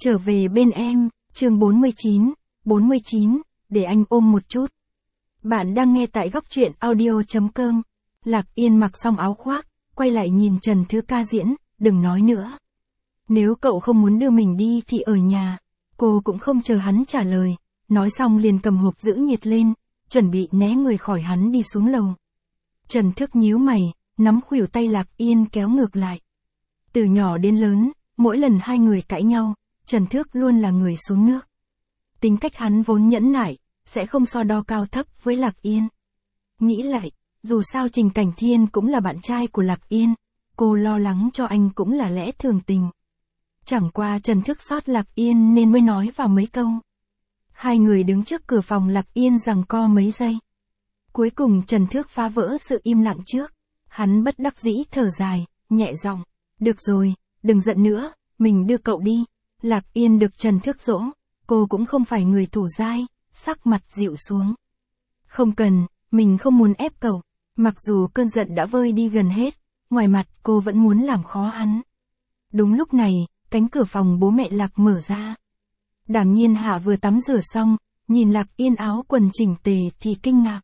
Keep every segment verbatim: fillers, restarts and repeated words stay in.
Trở về bên em, chương bốn mươi chín, bốn mươi chín, để anh ôm một chút. Bạn đang nghe tại góc truyện audio chấm com. Lạc Yên mặc xong áo khoác, quay lại nhìn Trần Thứ Ca diễn, đừng nói nữa. Nếu cậu không muốn đưa mình đi thì ở nhà. Cô cũng không chờ hắn trả lời, nói xong liền cầm hộp giữ nhiệt lên, chuẩn bị né người khỏi hắn đi xuống lầu. Trần Thức nhíu mày, nắm khuỷu tay Lạc Yên kéo ngược lại. Từ nhỏ đến lớn, mỗi lần hai người cãi nhau, Trần Thước luôn là người xuống nước. Tính cách hắn vốn nhẫn nại, sẽ không so đo cao thấp với Lạc Yên. Nghĩ lại, dù sao Trình Cảnh Thiên cũng là bạn trai của Lạc Yên, cô lo lắng cho anh cũng là lẽ thường tình. Chẳng qua Trần Thước sót Lạc Yên nên mới nói vào mấy câu. Hai người đứng trước cửa phòng Lạc Yên giằng co mấy giây. Cuối cùng Trần Thước phá vỡ sự im lặng trước. Hắn bất đắc dĩ thở dài, nhẹ giọng. Được rồi, đừng giận nữa, mình đưa cậu đi. Lạc Yên được Trần Thước dỗ, cô cũng không phải người thủ dai, sắc mặt dịu xuống. Không cần, mình không muốn ép cậu. Mặc dù cơn giận đã vơi đi gần hết, ngoài mặt cô vẫn muốn làm khó hắn. Đúng lúc này, cánh cửa phòng bố mẹ Lạc mở ra. Đàm Nhiên Hạ vừa tắm rửa xong, nhìn Lạc Yên áo quần chỉnh tề thì kinh ngạc.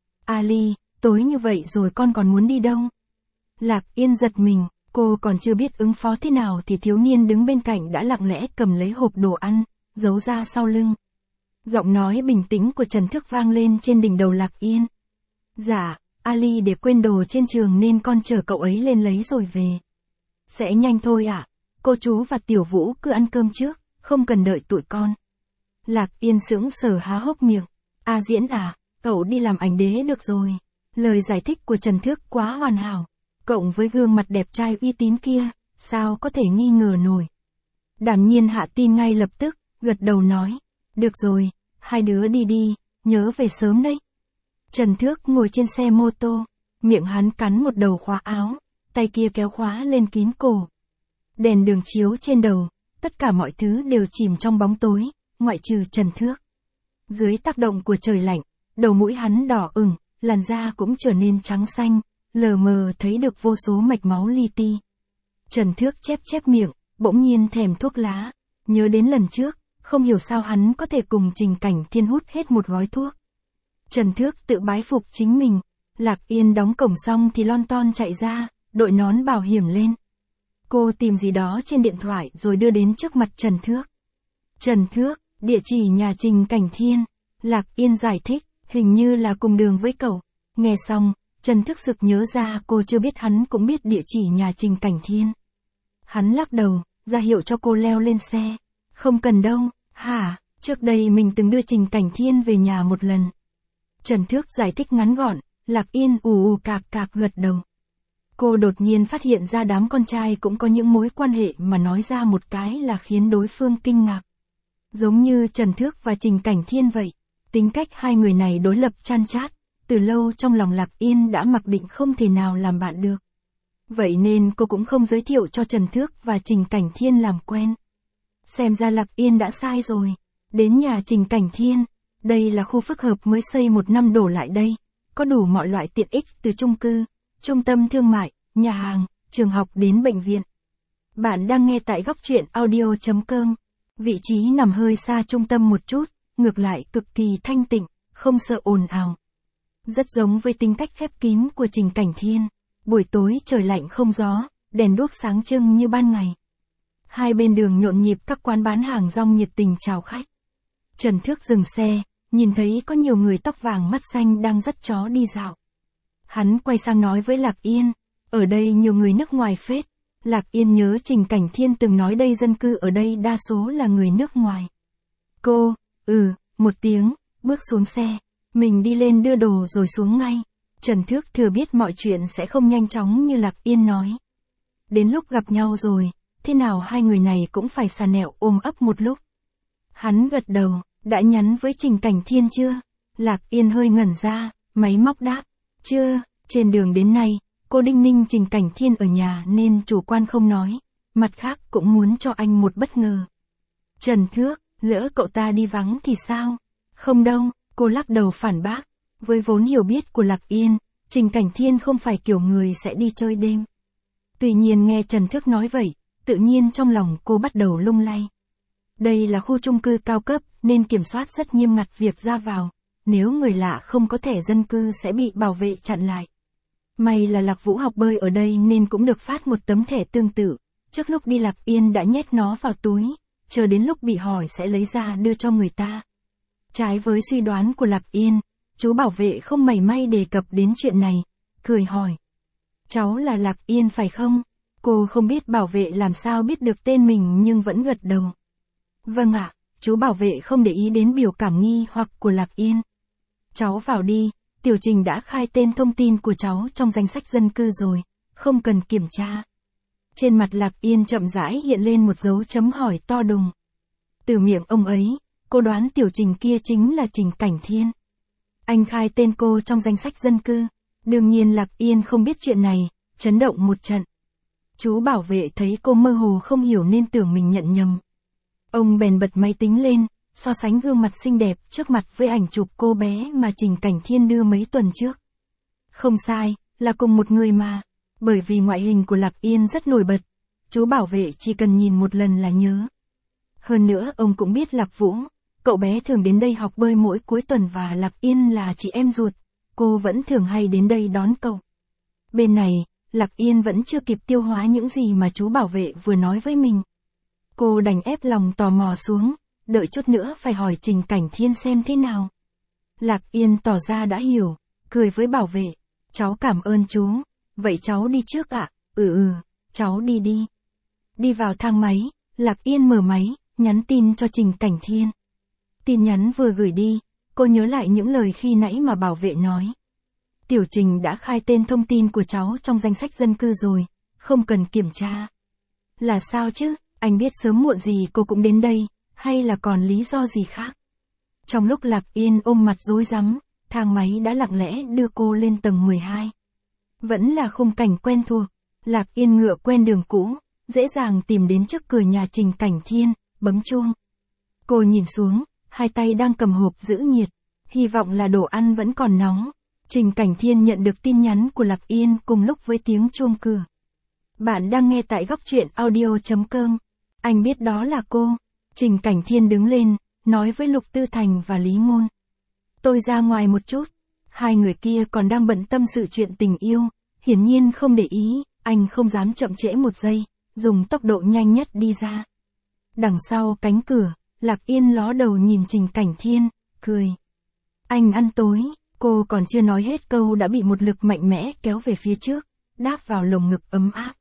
Ali, tối như vậy rồi con còn muốn đi đâu? Lạc Yên giật mình, cô còn chưa biết ứng phó thế nào thì thiếu niên đứng bên cạnh đã lặng lẽ cầm lấy hộp đồ ăn, giấu ra sau lưng. Giọng nói bình tĩnh của Trần Thức vang lên trên đỉnh đầu Lạc Yên. Dạ, Ali để quên đồ trên trường nên con chở cậu ấy lên lấy rồi về. Sẽ nhanh thôi ạ, à? Cô chú và Tiểu Vũ cứ ăn cơm trước, không cần đợi tụi con. Lạc Yên sững sờ há hốc miệng. A Diễn à, cậu đi làm ảnh đế được rồi. Lời giải thích của Trần Thức quá hoàn hảo. Cộng với gương mặt đẹp trai uy tín kia, sao có thể nghi ngờ nổi. Đàm Nhiên Hạ tin ngay lập tức, gật đầu nói. Được rồi, hai đứa đi đi, nhớ về sớm đấy. Trần Thước ngồi trên xe mô tô, miệng hắn cắn một đầu khóa áo, tay kia kéo khóa lên kín cổ. Đèn đường chiếu trên đầu, tất cả mọi thứ đều chìm trong bóng tối, ngoại trừ Trần Thước. Dưới tác động của trời lạnh, đầu mũi hắn đỏ ửng, làn da cũng trở nên trắng xanh, lờ mờ thấy được vô số mạch máu li ti. Trần Thước chép chép miệng, bỗng nhiên thèm thuốc lá, nhớ đến lần trước, không hiểu sao hắn có thể cùng Trình Cảnh Thiên hút hết một gói thuốc. Trần Thước tự bái phục chính mình, Lạc Yên đóng cổng xong thì lon ton chạy ra, đội nón bảo hiểm lên. Cô tìm gì đó trên điện thoại rồi đưa đến trước mặt Trần Thước. Trần Thước, địa chỉ nhà Trình Cảnh Thiên. Lạc Yên giải thích, hình như là cùng đường với cậu. Nghe xong, Trần Thước sực nhớ ra cô chưa biết hắn cũng biết địa chỉ nhà Trình Cảnh Thiên. Hắn lắc đầu, ra hiệu cho cô leo lên xe. Không cần đâu, hả, trước đây mình từng đưa Trình Cảnh Thiên về nhà một lần. Trần Thước giải thích ngắn gọn, Lạc Yên ù ù cạc cạc gật đầu. Cô đột nhiên phát hiện ra đám con trai cũng có những mối quan hệ mà nói ra một cái là khiến đối phương kinh ngạc. Giống như Trần Thước và Trình Cảnh Thiên vậy, tính cách hai người này đối lập chan chát, từ lâu trong lòng Lạc Yên đã mặc định không thể nào làm bạn được. Vậy nên cô cũng không giới thiệu cho Trần Thước và Trình Cảnh Thiên làm quen. Xem ra Lạc Yên đã sai rồi. Đến nhà Trình Cảnh Thiên, đây là khu phức hợp mới xây một năm đổ lại đây, có đủ mọi loại tiện ích từ chung cư, trung tâm thương mại, nhà hàng, trường học đến bệnh viện. Bạn đang nghe tại góc truyện audio chấm com. Vị trí nằm hơi xa trung tâm một chút, ngược lại cực kỳ thanh tịnh, không sợ ồn ào. Rất giống với tính cách khép kín của Trình Cảnh Thiên. Buổi tối trời lạnh không gió, đèn đuốc sáng trưng như ban ngày. Hai bên đường nhộn nhịp các quán bán hàng rong nhiệt tình chào khách. Trần Thước dừng xe, nhìn thấy có nhiều người tóc vàng mắt xanh đang dắt chó đi dạo. Hắn quay sang nói với Lạc Yên, ở đây nhiều người nước ngoài phết. Lạc Yên nhớ Trình Cảnh Thiên từng nói đây dân cư ở đây đa số là người nước ngoài. Cô, ừ, một tiếng, bước xuống xe, mình đi lên đưa đồ rồi xuống ngay. Trần Thước thừa biết mọi chuyện sẽ không nhanh chóng như Lạc Yên nói. Đến lúc gặp nhau rồi, thế nào hai người này cũng phải xà nẹo ôm ấp một lúc. Hắn gật đầu, đã nhắn với Trình Cảnh Thiên chưa? Lạc Yên hơi ngẩn ra, máy móc đáp, chưa, trên đường đến nay, cô đinh ninh Trình Cảnh Thiên ở nhà nên chủ quan không nói, mặt khác cũng muốn cho anh một bất ngờ. Trần Thước, lỡ cậu ta đi vắng thì sao? Không đâu, cô lắc đầu phản bác, với vốn hiểu biết của Lạc Yên, Trình Cảnh Thiên không phải kiểu người sẽ đi chơi đêm. Tuy nhiên nghe Trần Thước nói vậy, tự nhiên trong lòng cô bắt đầu lung lay. Đây là khu chung cư cao cấp, nên kiểm soát rất nghiêm ngặt việc ra vào. Nếu người lạ không có thẻ dân cư sẽ bị bảo vệ chặn lại. May là Lạc Vũ học bơi ở đây nên cũng được phát một tấm thẻ tương tự. Trước lúc đi Lạc Yên đã nhét nó vào túi, chờ đến lúc bị hỏi sẽ lấy ra đưa cho người ta. Trái với suy đoán của Lạc Yên, chú bảo vệ không mảy may đề cập đến chuyện này, cười hỏi. Cháu là Lạc Yên phải không? Cô không biết bảo vệ làm sao biết được tên mình nhưng vẫn gật đầu. Vâng ạ, chú bảo vệ không để ý đến biểu cảm nghi hoặc của Lạc Yên. Cháu vào đi, Tiểu Trình đã khai tên thông tin của cháu trong danh sách dân cư rồi, không cần kiểm tra. Trên mặt Lạc Yên chậm rãi hiện lên một dấu chấm hỏi to đùng. Từ miệng ông ấy, cô đoán Tiểu Trình kia chính là Trình Cảnh Thiên. Anh khai tên cô trong danh sách dân cư. Đương nhiên Lạc Yên không biết chuyện này, chấn động một trận. Chú bảo vệ thấy cô mơ hồ không hiểu nên tưởng mình nhận nhầm. Ông bèn bật máy tính lên, so sánh gương mặt xinh đẹp trước mặt với ảnh chụp cô bé mà Trình Cảnh Thiên đưa mấy tuần trước. Không sai, là cùng một người mà. Bởi vì ngoại hình của Lạc Yên rất nổi bật, chú bảo vệ chỉ cần nhìn một lần là nhớ. Hơn nữa ông cũng biết Lạc Vũ, cậu bé thường đến đây học bơi mỗi cuối tuần và Lạc Yên là chị em ruột, cô vẫn thường hay đến đây đón cậu. Bên này, Lạc Yên vẫn chưa kịp tiêu hóa những gì mà chú bảo vệ vừa nói với mình. Cô đành ép lòng tò mò xuống, đợi chút nữa phải hỏi Trình Cảnh Thiên xem thế nào. Lạc Yên tỏ ra đã hiểu, cười với bảo vệ. Cháu cảm ơn chú, vậy cháu đi trước ạ. Ừ ừ, cháu đi đi. Đi vào thang máy, Lạc Yên mở máy, nhắn tin cho Trình Cảnh Thiên. Tin nhắn vừa gửi đi, cô nhớ lại những lời khi nãy mà bảo vệ nói. Tiểu Trình đã khai tên thông tin của cháu trong danh sách dân cư rồi, không cần kiểm tra. Là sao chứ, anh biết sớm muộn gì cô cũng đến đây, hay là còn lý do gì khác? Trong lúc Lạc Yên ôm mặt rối rắm, thang máy đã lặng lẽ đưa cô lên tầng mười hai. Vẫn là khung cảnh quen thuộc, Lạc Yên ngựa quen đường cũ, dễ dàng tìm đến trước cửa nhà Trình Cảnh Thiên, bấm chuông. Cô nhìn xuống, hai tay đang cầm hộp giữ nhiệt, hy vọng là đồ ăn vẫn còn nóng. Trình Cảnh Thiên nhận được tin nhắn của Lạc Yên cùng lúc với tiếng chuông cửa. Bạn đang nghe tại góc truyện audio chấm com. Anh biết đó là cô. Trình Cảnh Thiên đứng lên, nói với Lục Tư Thành và Lý Ngôn. Tôi ra ngoài một chút. Hai người kia còn đang bận tâm sự chuyện tình yêu, hiển nhiên không để ý, anh không dám chậm trễ một giây, dùng tốc độ nhanh nhất đi ra. Đằng sau cánh cửa, Lạc Yên ló đầu nhìn Trình Cảnh Thiên, cười. Anh ăn tối. Cô còn chưa nói hết câu đã bị một lực mạnh mẽ kéo về phía trước, đáp vào lồng ngực ấm áp.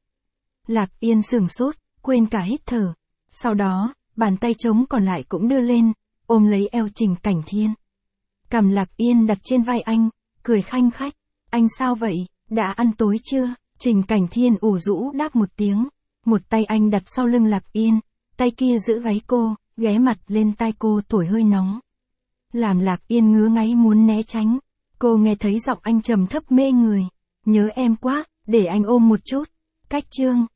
Lạc Yên sửng sốt, quên cả hít thở. Sau đó, bàn tay trống còn lại cũng đưa lên, ôm lấy eo Trình Cảnh Thiên. Cằm Lạc Yên đặt trên vai anh, cười khanh khách. Anh sao vậy, đã ăn tối chưa? Trình Cảnh Thiên ủ rũ đáp một tiếng. Một tay anh đặt sau lưng Lạc Yên, tay kia giữ váy cô, ghé mặt lên tai cô thổi hơi nóng. Làm Lạc Yên ngứa ngáy muốn né tránh. Cô nghe thấy giọng anh trầm thấp mê người. Nhớ em quá, để anh ôm một chút. Cách chương.